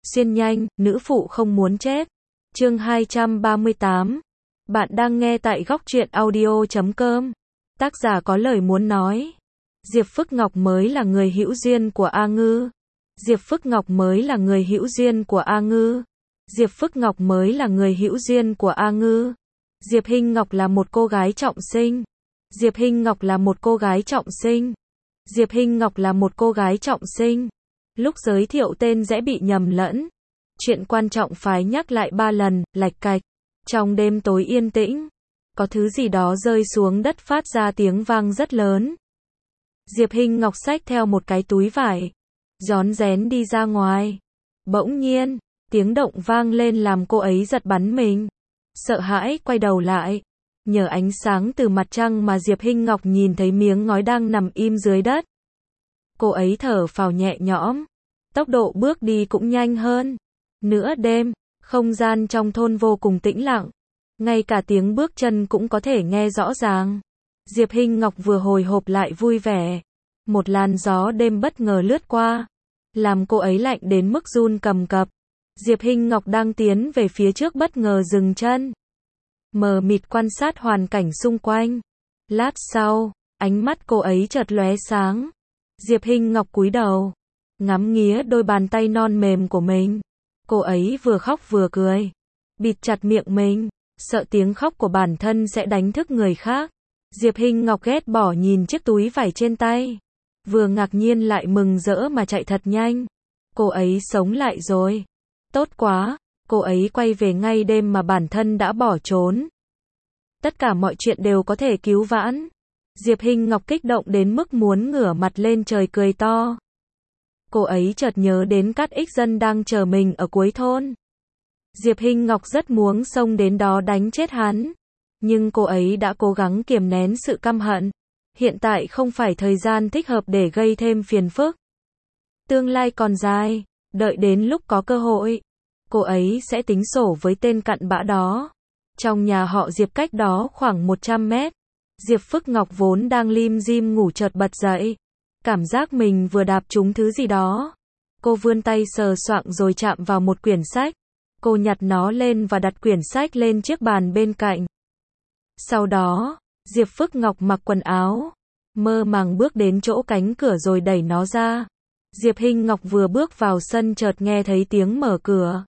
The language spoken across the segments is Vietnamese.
Xuyên nhanh, nữ phụ không muốn chết. Chương 238. Bạn đang nghe tại góc truyện audio.com. Tác giả có lời muốn nói. Diệp Phước Ngọc mới là người hữu duyên của A Ngư. Diệp Phước Ngọc mới là người hữu duyên của A Ngư. Diệp Phước Ngọc mới là người hữu duyên của A Ngư. Diệp Hinh Ngọc là một cô gái trọng sinh. Diệp Hinh Ngọc là một cô gái trọng sinh. Diệp Hinh Ngọc là một cô gái trọng sinh. Lúc giới thiệu tên dễ bị nhầm lẫn. Chuyện quan trọng phải nhắc lại 3 lần, lạch cạch. Trong đêm tối yên tĩnh, có thứ gì đó rơi xuống đất phát ra tiếng vang rất lớn. Diệp Hinh Ngọc xách theo một cái túi vải, rón rén đi ra ngoài. Bỗng nhiên, tiếng động vang lên làm cô ấy giật bắn mình. Sợ hãi quay đầu lại. Nhờ ánh sáng từ mặt trăng mà Diệp Hinh Ngọc nhìn thấy miếng ngói đang nằm im dưới đất. Cô ấy thở phào nhẹ nhõm. Tốc độ bước đi cũng nhanh hơn. Nửa đêm, không gian trong thôn vô cùng tĩnh lặng. Ngay cả tiếng bước chân cũng có thể nghe rõ ràng. Diệp Hinh Ngọc vừa hồi hộp lại vui vẻ. Một làn gió đêm bất ngờ lướt qua, làm cô ấy lạnh đến mức run cầm cập. Diệp Hinh Ngọc đang tiến về phía trước bất ngờ dừng chân. Mờ mịt quan sát hoàn cảnh xung quanh. Lát sau, ánh mắt cô ấy chợt lóe sáng. Diệp Hinh Ngọc cúi đầu, ngắm nghía đôi bàn tay non mềm của mình. Cô ấy vừa khóc vừa cười, bịt chặt miệng mình, sợ tiếng khóc của bản thân sẽ đánh thức người khác. Diệp Hinh Ngọc ghét bỏ nhìn chiếc túi vải trên tay, vừa ngạc nhiên lại mừng rỡ mà chạy thật nhanh. Cô ấy sống lại rồi. Tốt quá, cô ấy quay về ngay đêm mà bản thân đã bỏ trốn. Tất cả mọi chuyện đều có thể cứu vãn. Diệp Hinh Ngọc kích động đến mức muốn ngửa mặt lên trời cười to. Cô ấy chợt nhớ đến các ích dân đang chờ mình ở cuối thôn. Diệp Hinh Ngọc rất muốn xông đến đó đánh chết hắn. Nhưng cô ấy đã cố gắng kiềm nén sự căm hận. Hiện tại không phải thời gian thích hợp để gây thêm phiền phức. Tương lai còn dài, đợi đến lúc có cơ hội, cô ấy sẽ tính sổ với tên cặn bã đó. Trong nhà họ Diệp cách đó khoảng 100 mét. Diệp Phước Ngọc vốn đang lim dim ngủ chợt bật dậy. Cảm giác mình vừa đạp trúng thứ gì đó. Cô vươn tay sờ soạng rồi chạm vào một quyển sách. Cô nhặt nó lên và đặt quyển sách lên chiếc bàn bên cạnh. Sau đó, Diệp Phước Ngọc mặc quần áo, mơ màng bước đến chỗ cánh cửa rồi đẩy nó ra. Diệp Hinh Ngọc vừa bước vào sân chợt nghe thấy tiếng mở cửa.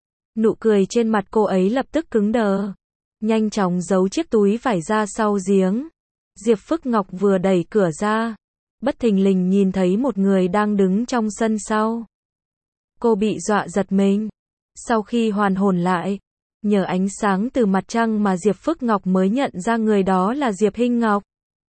Nụ cười trên mặt cô ấy lập tức cứng đờ. Nhanh chóng giấu chiếc túi vải ra sau giếng. Diệp Phước Ngọc vừa đẩy cửa ra, bất thình lình nhìn thấy một người đang đứng trong sân sau. Cô bị dọa giật mình. Sau khi hoàn hồn lại, nhờ ánh sáng từ mặt trăng mà Diệp Phước Ngọc mới nhận ra người đó là Diệp Hinh Ngọc.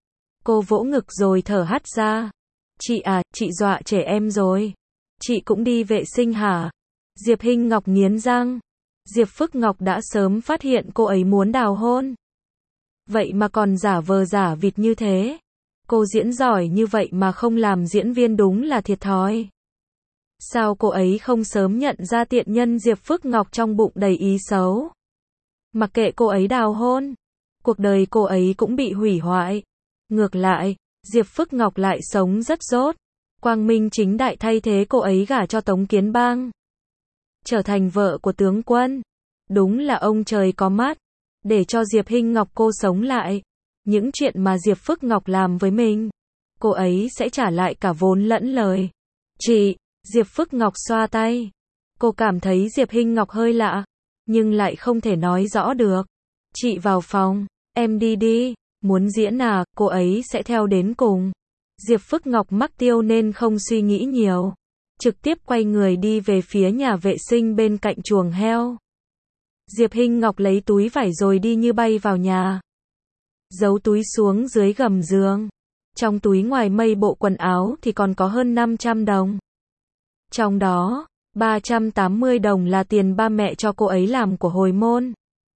Cô vỗ ngực rồi thở hắt ra. Chị à, chị dọa trẻ em rồi. Chị cũng đi vệ sinh hả? Diệp Hinh Ngọc nghiến răng. Diệp Phước Ngọc đã sớm phát hiện cô ấy muốn đào hôn. Vậy mà còn giả vờ giả vịt như thế. Cô diễn giỏi như vậy mà không làm diễn viên đúng là thiệt thòi. Sao cô ấy không sớm nhận ra tiện nhân Diệp Phước Ngọc trong bụng đầy ý xấu? Mặc kệ cô ấy đào hôn, cuộc đời cô ấy cũng bị hủy hoại. Ngược lại, Diệp Phước Ngọc lại sống rất dốt. Quang minh chính đại thay thế cô ấy gả cho Tống Kiến Bang, trở thành vợ của tướng quân. Đúng là ông trời có mắt, để cho Diệp Hinh Ngọc cô sống lại. Những chuyện mà Diệp Phước Ngọc làm với mình, cô ấy sẽ trả lại cả vốn lẫn lời. Chị, Diệp Phước Ngọc xoa tay. Cô cảm thấy Diệp Hinh Ngọc hơi lạ, nhưng lại không thể nói rõ được. Chị vào phòng, em đi đi, muốn diễn à, cô ấy sẽ theo đến cùng. Diệp Phước Ngọc mắc tiêu nên không suy nghĩ nhiều. Trực tiếp quay người đi về phía nhà vệ sinh bên cạnh chuồng heo. Diệp Hinh Ngọc lấy túi vải rồi đi như bay vào nhà. Giấu túi xuống dưới gầm giường. Trong túi ngoài mây bộ quần áo thì còn có hơn 500 đồng. Trong đó, 380 đồng là tiền ba mẹ cho cô ấy làm của hồi môn.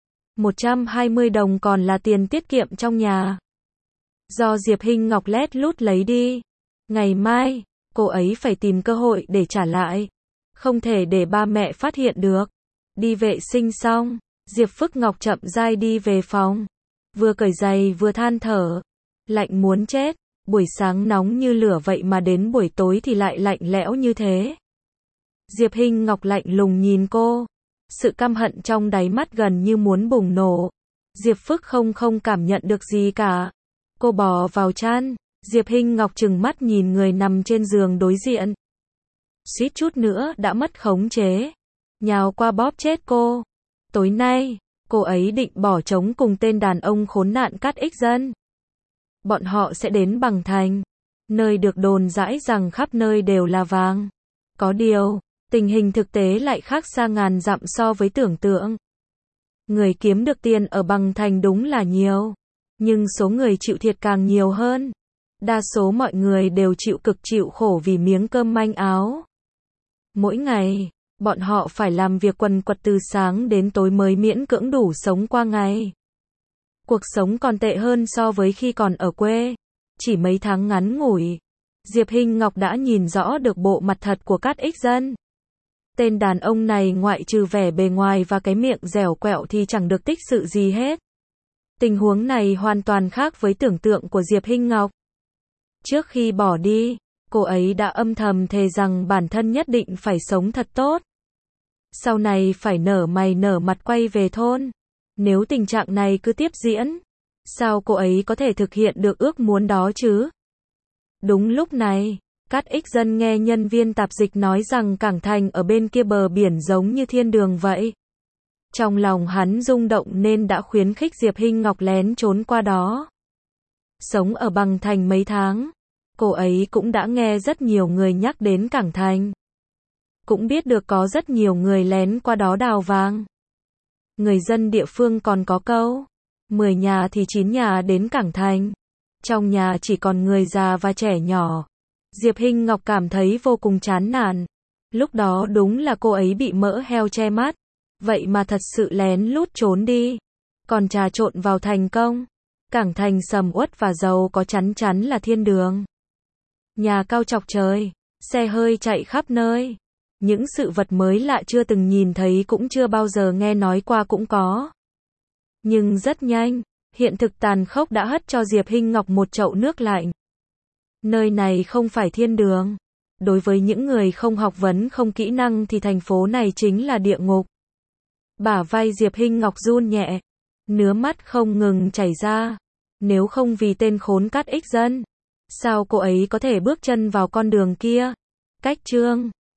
120 đồng còn là tiền tiết kiệm trong nhà. Do Diệp Hinh Ngọc lét lút lấy đi. Ngày mai, cô ấy phải tìm cơ hội để trả lại. Không thể để ba mẹ phát hiện được. Đi vệ sinh xong, Diệp Phước Ngọc chậm rãi đi về phòng. Vừa cởi giày vừa than thở. Lạnh muốn chết. Buổi sáng nóng như lửa vậy mà đến buổi tối thì lại lạnh lẽo như thế. Diệp Hinh Ngọc lạnh lùng nhìn cô. Sự căm hận trong đáy mắt gần như muốn bùng nổ. Diệp Phức không cảm nhận được gì cả. Cô bò vào chăn. Diệp Hinh Ngọc trừng mắt nhìn người nằm trên giường đối diện. Suýt chút nữa đã mất khống chế. Nhào qua bóp chết cô. Tối nay, cô ấy định bỏ trống cùng tên đàn ông khốn nạn Cát Ích Dân. Bọn họ sẽ đến Bằng Thành, nơi được đồn dãi rằng khắp nơi đều là vàng. Có điều, tình hình thực tế lại khác xa ngàn dặm so với tưởng tượng. Người kiếm được tiền ở Bằng Thành đúng là nhiều, nhưng số người chịu thiệt càng nhiều hơn. Đa số mọi người đều chịu cực chịu khổ vì miếng cơm manh áo. Mỗi ngày, bọn họ phải làm việc quần quật từ sáng đến tối mới miễn cưỡng đủ sống qua ngày. Cuộc sống còn tệ hơn so với khi còn ở quê. Chỉ mấy tháng ngắn ngủi, Diệp Hinh Ngọc đã nhìn rõ được bộ mặt thật của Cát Ích Dân. Tên đàn ông này ngoại trừ vẻ bề ngoài và cái miệng dẻo quẹo thì chẳng được tích sự gì hết. Tình huống này hoàn toàn khác với tưởng tượng của Diệp Hinh Ngọc. Trước khi bỏ đi, cô ấy đã âm thầm thề rằng bản thân nhất định phải sống thật tốt. Sau này phải nở mày nở mặt quay về thôn. Nếu tình trạng này cứ tiếp diễn, sao cô ấy có thể thực hiện được ước muốn đó chứ? Đúng lúc này, Cát Ích Dân nghe nhân viên tạp dịch nói rằng Cảng Thành ở bên kia bờ biển giống như thiên đường vậy. Trong lòng hắn rung động nên đã khuyến khích Diệp Hinh Ngọc lén trốn qua đó. Sống ở Bằng Thành mấy tháng, cô ấy cũng đã nghe rất nhiều người nhắc đến Cảng Thành. Cũng biết được có rất nhiều người lén qua đó đào vàng. Người dân địa phương còn có câu, 10 nhà thì 9 nhà đến Cảng Thành. Trong nhà chỉ còn người già và trẻ nhỏ. Diệp Hinh Ngọc cảm thấy vô cùng chán nản. Lúc đó đúng là cô ấy bị mỡ heo che mắt. Vậy mà thật sự lén lút trốn đi. Còn trà trộn vào thành công. Cảng Thành sầm uất và giàu có chắn chắn là thiên đường. Nhà cao chọc trời, xe hơi chạy khắp nơi. Những sự vật mới lạ chưa từng nhìn thấy cũng chưa bao giờ nghe nói qua cũng có. Nhưng rất nhanh, hiện thực tàn khốc đã hất cho Diệp Hinh Ngọc một chậu nước lạnh. Nơi này không phải thiên đường. Đối với những người không học vấn không kỹ năng thì thành phố này chính là địa ngục. Bả vai Diệp Hinh Ngọc run nhẹ. Nước mắt không ngừng chảy ra. Nếu không vì tên khốn Cát Ích Dân, sao cô ấy có thể bước chân vào con đường kia? Cách chương